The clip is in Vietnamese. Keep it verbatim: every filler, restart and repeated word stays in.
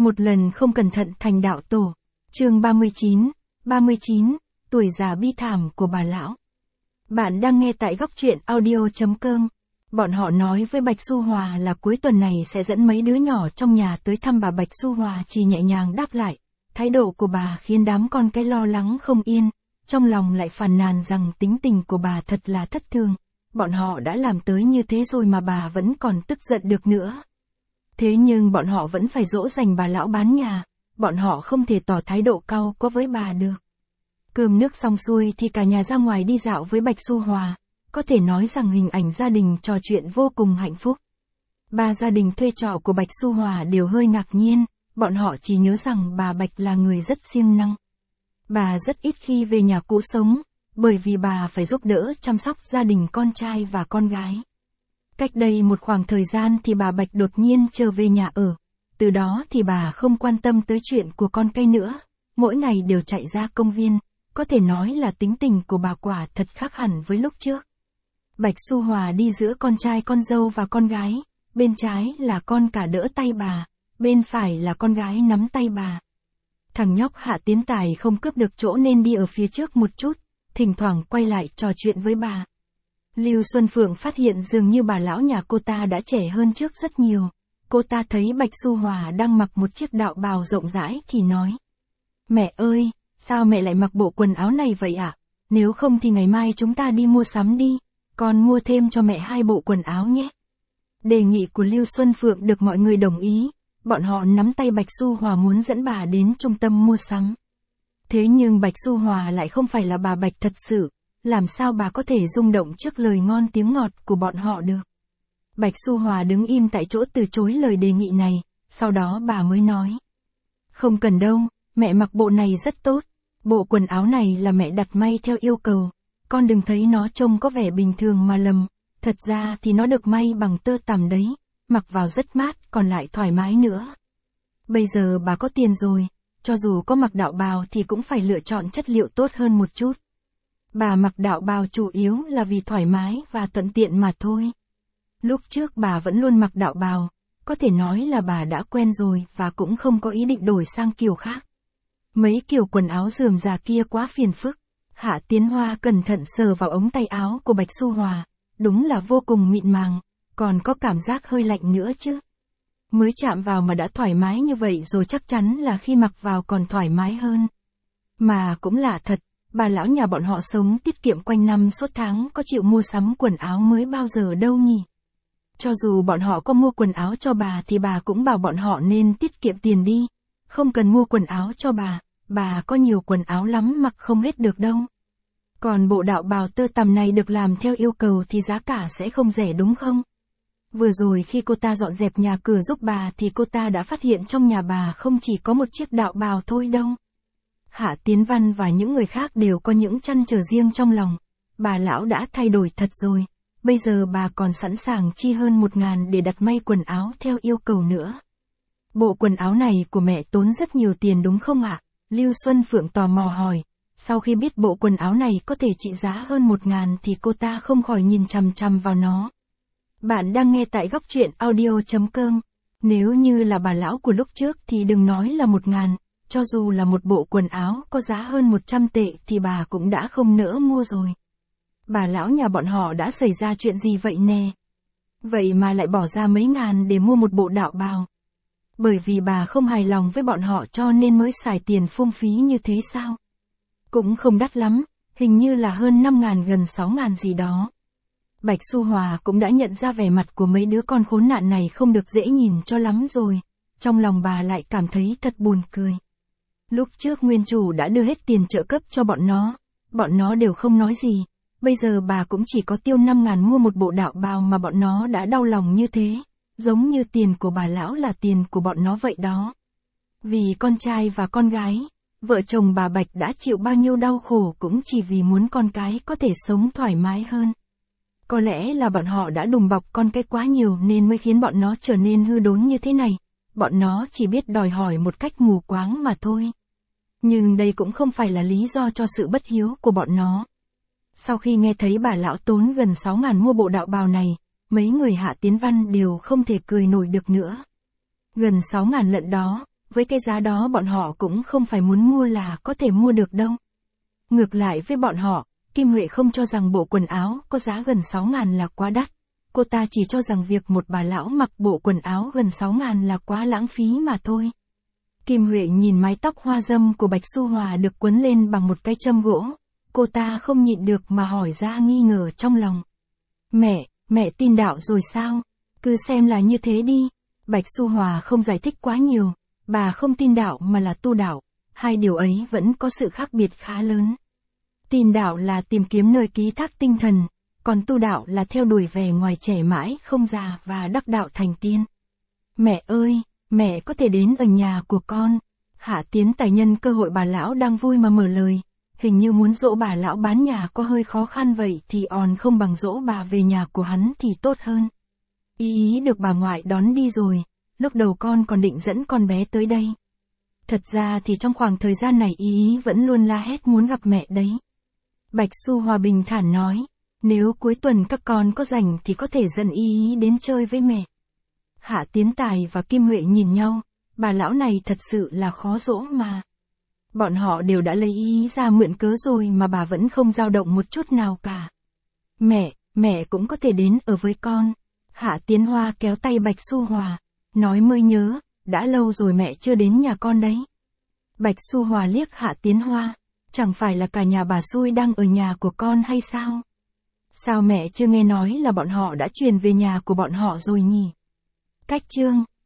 Một lần không cẩn thận thành đạo tổ. Chương ba mươi chín, ba mươi chín, tuổi già bi thảm của bà lão. Bạn đang nghe tại góc truyện audio chấm com. Bọn họ nói với Bạch Xu Hòa là cuối tuần này sẽ dẫn mấy đứa nhỏ trong nhà tới thăm bà. Bạch Xu Hòa chỉ nhẹ nhàng đáp lại. Thái độ của bà khiến đám con cái lo lắng không yên, trong lòng lại phàn nàn rằng tính tình của bà thật là thất thường. Bọn họ đã làm tới như thế rồi mà bà vẫn còn tức giận được nữa. Thế nhưng bọn họ vẫn phải dỗ dành bà lão bán nhà, bọn họ không thể tỏ thái độ cau có với bà được. Cơm nước xong xuôi thì cả nhà ra ngoài đi dạo với Bạch Xu Hòa, có thể nói rằng hình ảnh gia đình trò chuyện vô cùng hạnh phúc. Ba gia đình thuê trọ của Bạch Xu Hòa đều hơi ngạc nhiên, bọn họ chỉ nhớ rằng bà Bạch là người rất siêng năng. Bà rất ít khi về nhà cũ sống, bởi vì bà phải giúp đỡ chăm sóc gia đình con trai và con gái. Cách đây một khoảng thời gian thì bà Bạch đột nhiên trở về nhà ở, từ đó thì bà không quan tâm tới chuyện của con cái nữa, mỗi ngày đều chạy ra công viên, có thể nói là tính tình của bà quả thật khác hẳn với lúc trước. Bạch Xu Hòa đi giữa con trai con dâu và con gái, bên trái là con cả đỡ tay bà, bên phải là con gái nắm tay bà. Thằng nhóc Hạ Tiến Tài không cướp được chỗ nên đi ở phía trước một chút, thỉnh thoảng quay lại trò chuyện với bà. Lưu Xuân Phượng phát hiện dường như bà lão nhà cô ta đã trẻ hơn trước rất nhiều. Cô ta thấy Bạch Xu Hòa đang mặc một chiếc đạo bào rộng rãi thì nói: "Mẹ ơi, sao mẹ lại mặc bộ quần áo này vậy ạ? À? Nếu không thì ngày mai chúng ta đi mua sắm đi, con mua thêm cho mẹ hai bộ quần áo nhé." Đề nghị của Lưu Xuân Phượng được mọi người đồng ý, bọn họ nắm tay Bạch Xu Hòa muốn dẫn bà đến trung tâm mua sắm. Thế nhưng Bạch Xu Hòa lại không phải là bà Bạch thật sự, làm sao bà có thể rung động trước lời ngon tiếng ngọt của bọn họ được. Bạch Xu Hòa đứng im tại chỗ từ chối lời đề nghị này, sau đó bà mới nói: "Không cần đâu, mẹ mặc bộ này rất tốt, bộ quần áo này là mẹ đặt may theo yêu cầu, con đừng thấy nó trông có vẻ bình thường mà lầm, thật ra thì nó được may bằng tơ tằm đấy, mặc vào rất mát còn lại thoải mái nữa. Bây giờ bà có tiền rồi, cho dù có mặc đạo bào thì cũng phải lựa chọn chất liệu tốt hơn một chút. Bà mặc đạo bào chủ yếu là vì thoải mái và thuận tiện mà thôi. Lúc trước bà vẫn luôn mặc đạo bào, có thể nói là bà đã quen rồi và cũng không có ý định đổi sang kiểu khác. Mấy kiểu quần áo rườm rà kia quá phiền phức." Hạ Tiến Hoa cẩn thận sờ vào ống tay áo của Bạch Xu Hòa, đúng là vô cùng mịn màng, còn có cảm giác hơi lạnh nữa chứ. Mới chạm vào mà đã thoải mái như vậy rồi chắc chắn là khi mặc vào còn thoải mái hơn. Mà cũng lạ thật, bà lão nhà bọn họ sống tiết kiệm quanh năm suốt tháng có chịu mua sắm quần áo mới bao giờ đâu nhỉ. Cho dù bọn họ có mua quần áo cho bà thì bà cũng bảo bọn họ nên tiết kiệm tiền đi, không cần mua quần áo cho bà, bà có nhiều quần áo lắm mặc không hết được đâu. Còn bộ đạo bào tơ tằm này được làm theo yêu cầu thì giá cả sẽ không rẻ đúng không? Vừa rồi khi cô ta dọn dẹp nhà cửa giúp bà thì cô ta đã phát hiện trong nhà bà không chỉ có một chiếc đạo bào thôi đâu." Hạ Tiến Văn và những người khác đều có những trăn trở riêng trong lòng. Bà lão đã thay đổi thật rồi, bây giờ bà còn sẵn sàng chi hơn một ngàn để đặt may quần áo theo yêu cầu nữa. "Bộ quần áo này của mẹ tốn rất nhiều tiền đúng không ạ?" Lưu Xuân Phượng tò mò hỏi. Sau khi biết bộ quần áo này có thể trị giá hơn một ngàn thì cô ta không khỏi nhìn chằm chằm vào nó. Bạn đang nghe tại góc truyện audio chấm com. Nếu như là bà lão của lúc trước thì đừng nói là một ngàn, cho dù là một bộ quần áo có giá hơn một trăm tệ thì bà cũng đã không nỡ mua rồi. Bà lão nhà bọn họ đã xảy ra chuyện gì vậy nè? Vậy mà lại bỏ ra mấy ngàn để mua một bộ đạo bào. Bởi vì bà không hài lòng với bọn họ cho nên mới xài tiền phung phí như thế sao? Cũng không đắt lắm, hình như là hơn năm ngàn gần sáu ngàn gì đó. Bạch Xu Hòa cũng đã nhận ra vẻ mặt của mấy đứa con khốn nạn này không được dễ nhìn cho lắm rồi, trong lòng bà lại cảm thấy thật buồn cười. Lúc trước nguyên chủ đã đưa hết tiền trợ cấp cho bọn nó, bọn nó đều không nói gì, bây giờ bà cũng chỉ có tiêu năm ngàn mua một bộ đạo bào mà bọn nó đã đau lòng như thế, giống như tiền của bà lão là tiền của bọn nó vậy đó. Vì con trai và con gái, vợ chồng bà Bạch đã chịu bao nhiêu đau khổ cũng chỉ vì muốn con cái có thể sống thoải mái hơn. Có lẽ là bọn họ đã đùm bọc con cái quá nhiều nên mới khiến bọn nó trở nên hư đốn như thế này, bọn nó chỉ biết đòi hỏi một cách mù quáng mà thôi. Nhưng đây cũng không phải là lý do cho sự bất hiếu của bọn nó. Sau khi nghe thấy bà lão tốn gần sáu ngàn mua bộ đạo bào này, mấy người Hạ Tiến Văn đều không thể cười nổi được nữa. Gần sáu ngàn lận đó, với cái giá đó bọn họ cũng không phải muốn mua là có thể mua được đâu. Ngược lại với bọn họ, Kim Huệ không cho rằng bộ quần áo có giá gần sáu ngàn là quá đắt. Cô ta chỉ cho rằng việc một bà lão mặc bộ quần áo gần sáu ngàn là quá lãng phí mà thôi. Kim Huệ nhìn mái tóc hoa dâm của Bạch Xu Hòa được quấn lên bằng một cái châm gỗ. Cô ta không nhịn được mà hỏi ra nghi ngờ trong lòng. Mẹ, mẹ tin đạo rồi sao? Cứ xem là như thế đi. Bạch Xu Hòa không giải thích quá nhiều. Bà không tin đạo mà là tu đạo. Hai điều ấy vẫn có sự khác biệt khá lớn. Tin đạo là tìm kiếm nơi ký thác tinh thần. Còn tu đạo là theo đuổi vẻ ngoài trẻ mãi không già và đắc đạo thành tiên. Mẹ ơi, mẹ có thể đến ở nhà của con. Hạ Tiến Tài nhân cơ hội bà lão đang vui mà mở lời. Hình như muốn dỗ bà lão bán nhà có hơi khó khăn vậy thì on không bằng dỗ bà về nhà của hắn thì tốt hơn. Ý ý được bà ngoại đón đi rồi, lúc đầu con còn định dẫn con bé tới đây. Thật ra thì trong khoảng thời gian này ý ý vẫn luôn la hét muốn gặp mẹ đấy. Bạch Xu Hòa bình thản nói, nếu cuối tuần các con có rảnh thì có thể dẫn ý ý đến chơi với mẹ. Hạ Tiến Tài và Kim Huệ nhìn nhau, bà lão này thật sự là khó dỗ mà. Bọn họ đều đã lấy ý ý ra mượn cớ rồi mà bà vẫn không dao động một chút nào cả. Mẹ, mẹ cũng có thể đến ở với con. Hạ Tiến Hoa kéo tay Bạch Xu Hòa, nói mới nhớ, đã lâu rồi mẹ chưa đến nhà con đấy. Bạch Xu Hòa liếc Hạ Tiến Hoa, chẳng phải là cả nhà bà xui đang ở nhà của con hay sao? Sao mẹ chưa nghe nói là bọn họ đã chuyển về nhà của bọn họ rồi nhỉ? Cách chương